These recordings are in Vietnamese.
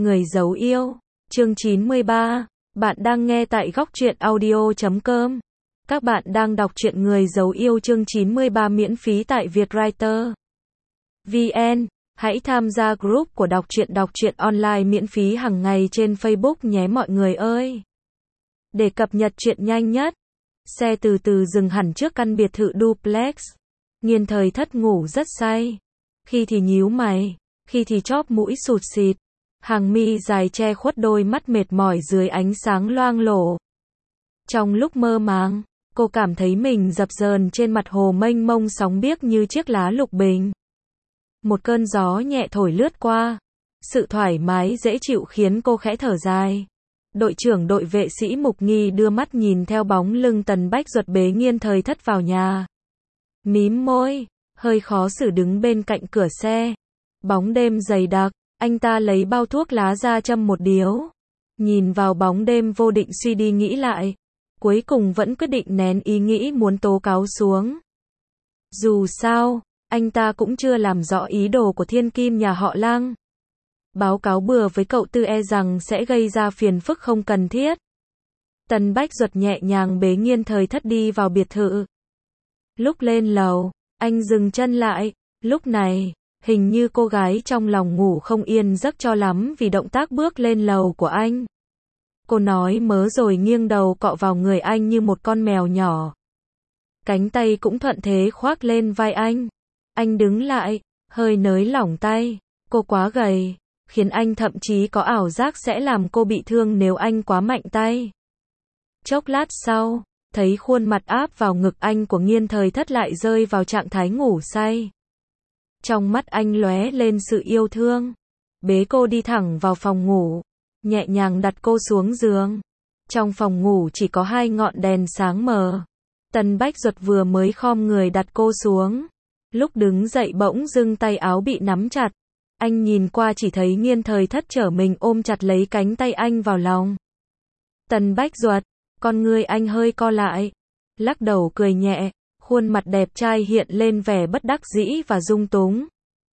Người giấu yêu, chương 93. Bạn đang nghe tại góc truyện audio.com. Các bạn đang đọc truyện Người giấu yêu chương 93 miễn phí tại Vietwriter VN. Hãy tham gia group của đọc truyện online miễn phí hàng ngày trên Facebook nhé mọi người ơi. Để cập nhật truyện nhanh nhất. Xe từ từ dừng hẳn trước căn biệt thự duplex. Nghiên Thời Thất ngủ rất say. Khi thì nhíu mày, khi thì chóp mũi sụt sịt. Hàng mi dài che khuất đôi mắt mệt mỏi dưới ánh sáng loang lổ. Trong lúc mơ màng, cô cảm thấy mình dập dờn trên mặt hồ mênh mông sóng biếc như chiếc lá lục bình. Một cơn gió nhẹ thổi lướt qua. Sự thoải mái dễ chịu khiến cô khẽ thở dài. Đội trưởng đội vệ sĩ Mục Nghi đưa mắt nhìn theo bóng lưng Tần Bách Duật bế Nghiên Thời Thất vào nhà. Mím môi, hơi khó xử đứng bên cạnh cửa xe. Bóng đêm dày đặc, anh ta lấy bao thuốc lá ra châm một điếu. Nhìn vào bóng đêm vô định suy đi nghĩ lại. Cuối cùng vẫn quyết định nén ý nghĩ muốn tố cáo xuống. Dù sao, anh ta cũng chưa làm rõ ý đồ của thiên kim nhà họ Lăng. Báo cáo bừa với cậu Tư e rằng sẽ gây ra phiền phức không cần thiết. Tần Bách Duật nhẹ nhàng bế Nghiên Thời Thất đi vào biệt thự. Lúc lên lầu, anh dừng chân lại. Lúc này, hình như cô gái trong lòng ngủ không yên giấc cho lắm vì động tác bước lên lầu của anh. Cô nói mớ rồi nghiêng đầu cọ vào người anh như một con mèo nhỏ. Cánh tay cũng thuận thế khoác lên vai anh. Anh đứng lại, hơi nới lỏng tay. Cô quá gầy, khiến anh thậm chí có ảo giác sẽ làm cô bị thương nếu anh quá mạnh tay. Chốc lát sau, thấy khuôn mặt áp vào ngực anh của Nghiên Thời Thất lại rơi vào trạng thái ngủ say. Trong mắt anh lóe lên sự yêu thương. Bế cô đi thẳng vào phòng ngủ. Nhẹ nhàng đặt cô xuống giường. Trong phòng ngủ chỉ có 2 ngọn đèn sáng mờ. Tần Bách Duật vừa mới khom người đặt cô xuống. Lúc đứng dậy bỗng dưng tay áo bị nắm chặt. Anh nhìn qua chỉ thấy Nghiên Thời Thất trở mình ôm chặt lấy cánh tay anh vào lòng. Tần Bách Duật, con người anh hơi co lại. Lắc đầu cười nhẹ. Khuôn mặt đẹp trai hiện lên vẻ bất đắc dĩ và dung túng.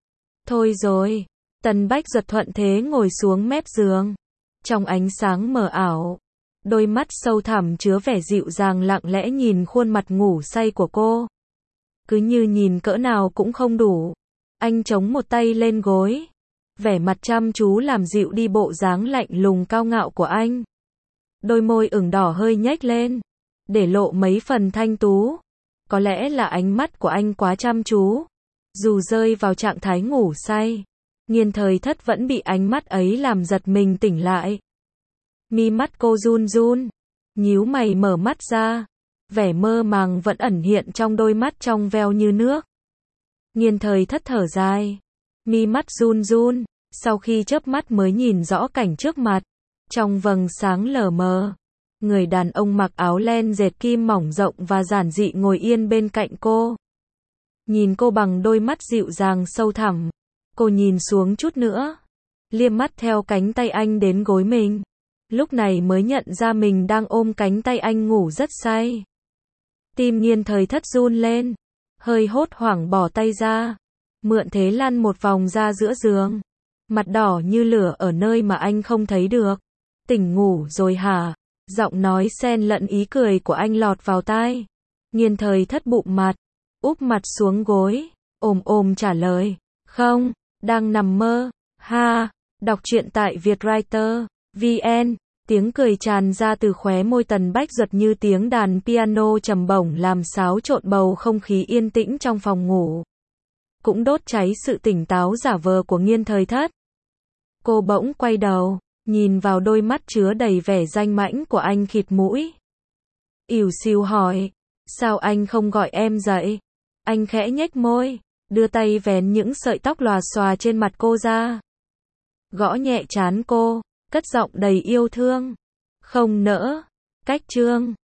Thôi rồi. Tần Bách Duật thuận thế ngồi xuống mép giường. Trong ánh sáng mờ ảo, đôi mắt sâu thẳm chứa vẻ dịu dàng lặng lẽ nhìn khuôn mặt ngủ say của cô. Cứ như nhìn cỡ nào cũng không đủ. Anh chống một tay lên gối. Vẻ mặt chăm chú làm dịu đi bộ dáng lạnh lùng cao ngạo của anh. Đôi môi ửng đỏ hơi nhếch lên, để lộ mấy phần thanh tú. Có lẽ là ánh mắt của anh quá chăm chú. Dù rơi vào trạng thái ngủ say, Nghiên Thời Thất vẫn bị ánh mắt ấy làm giật mình tỉnh lại. Mi mắt cô run run, nhíu mày mở mắt ra. Vẻ mơ màng vẫn ẩn hiện trong đôi mắt trong veo như nước. Nghiên Thời Thất thở dài, mi mắt run run, sau khi chớp mắt mới nhìn rõ cảnh trước mặt. Trong vầng sáng lờ mờ, người đàn ông mặc áo len dệt kim mỏng rộng và giản dị ngồi yên bên cạnh cô. Nhìn cô bằng đôi mắt dịu dàng sâu thẳm. Cô nhìn xuống chút nữa, liếc mắt theo cánh tay anh đến gối mình. Lúc này mới nhận ra mình đang ôm cánh tay anh ngủ rất say. Tim Nghiên Thời Thất run lên, hơi hốt hoảng bỏ tay ra, mượn thế lăn một vòng ra giữa giường. Mặt đỏ như lửa ở nơi mà anh không thấy được. Tỉnh ngủ rồi hả? Giọng nói xen lẫn ý cười của anh lọt vào tai. Nghiên Thời Thất bụng mặt, úp mặt xuống gối, ồm trả lời. Không, đang nằm mơ. Ha, đọc truyện tại Vietwriter VN. Tiếng cười tràn ra từ khóe môi Tần Bách Duật như tiếng đàn piano trầm bổng làm xáo trộn bầu không khí yên tĩnh trong phòng ngủ. Cũng đốt cháy sự tỉnh táo giả vờ của Nghiên Thời Thất. Cô bỗng quay đầu, nhìn vào đôi mắt chứa đầy vẻ danh mãnh của anh khịt mũi. Ỉu xìu hỏi, sao anh không gọi em dậy? Anh khẽ nhếch môi, đưa tay vén những sợi tóc lòa xòa trên mặt cô ra. Gõ nhẹ trán cô, cất giọng đầy yêu thương. Không nỡ. Cách chương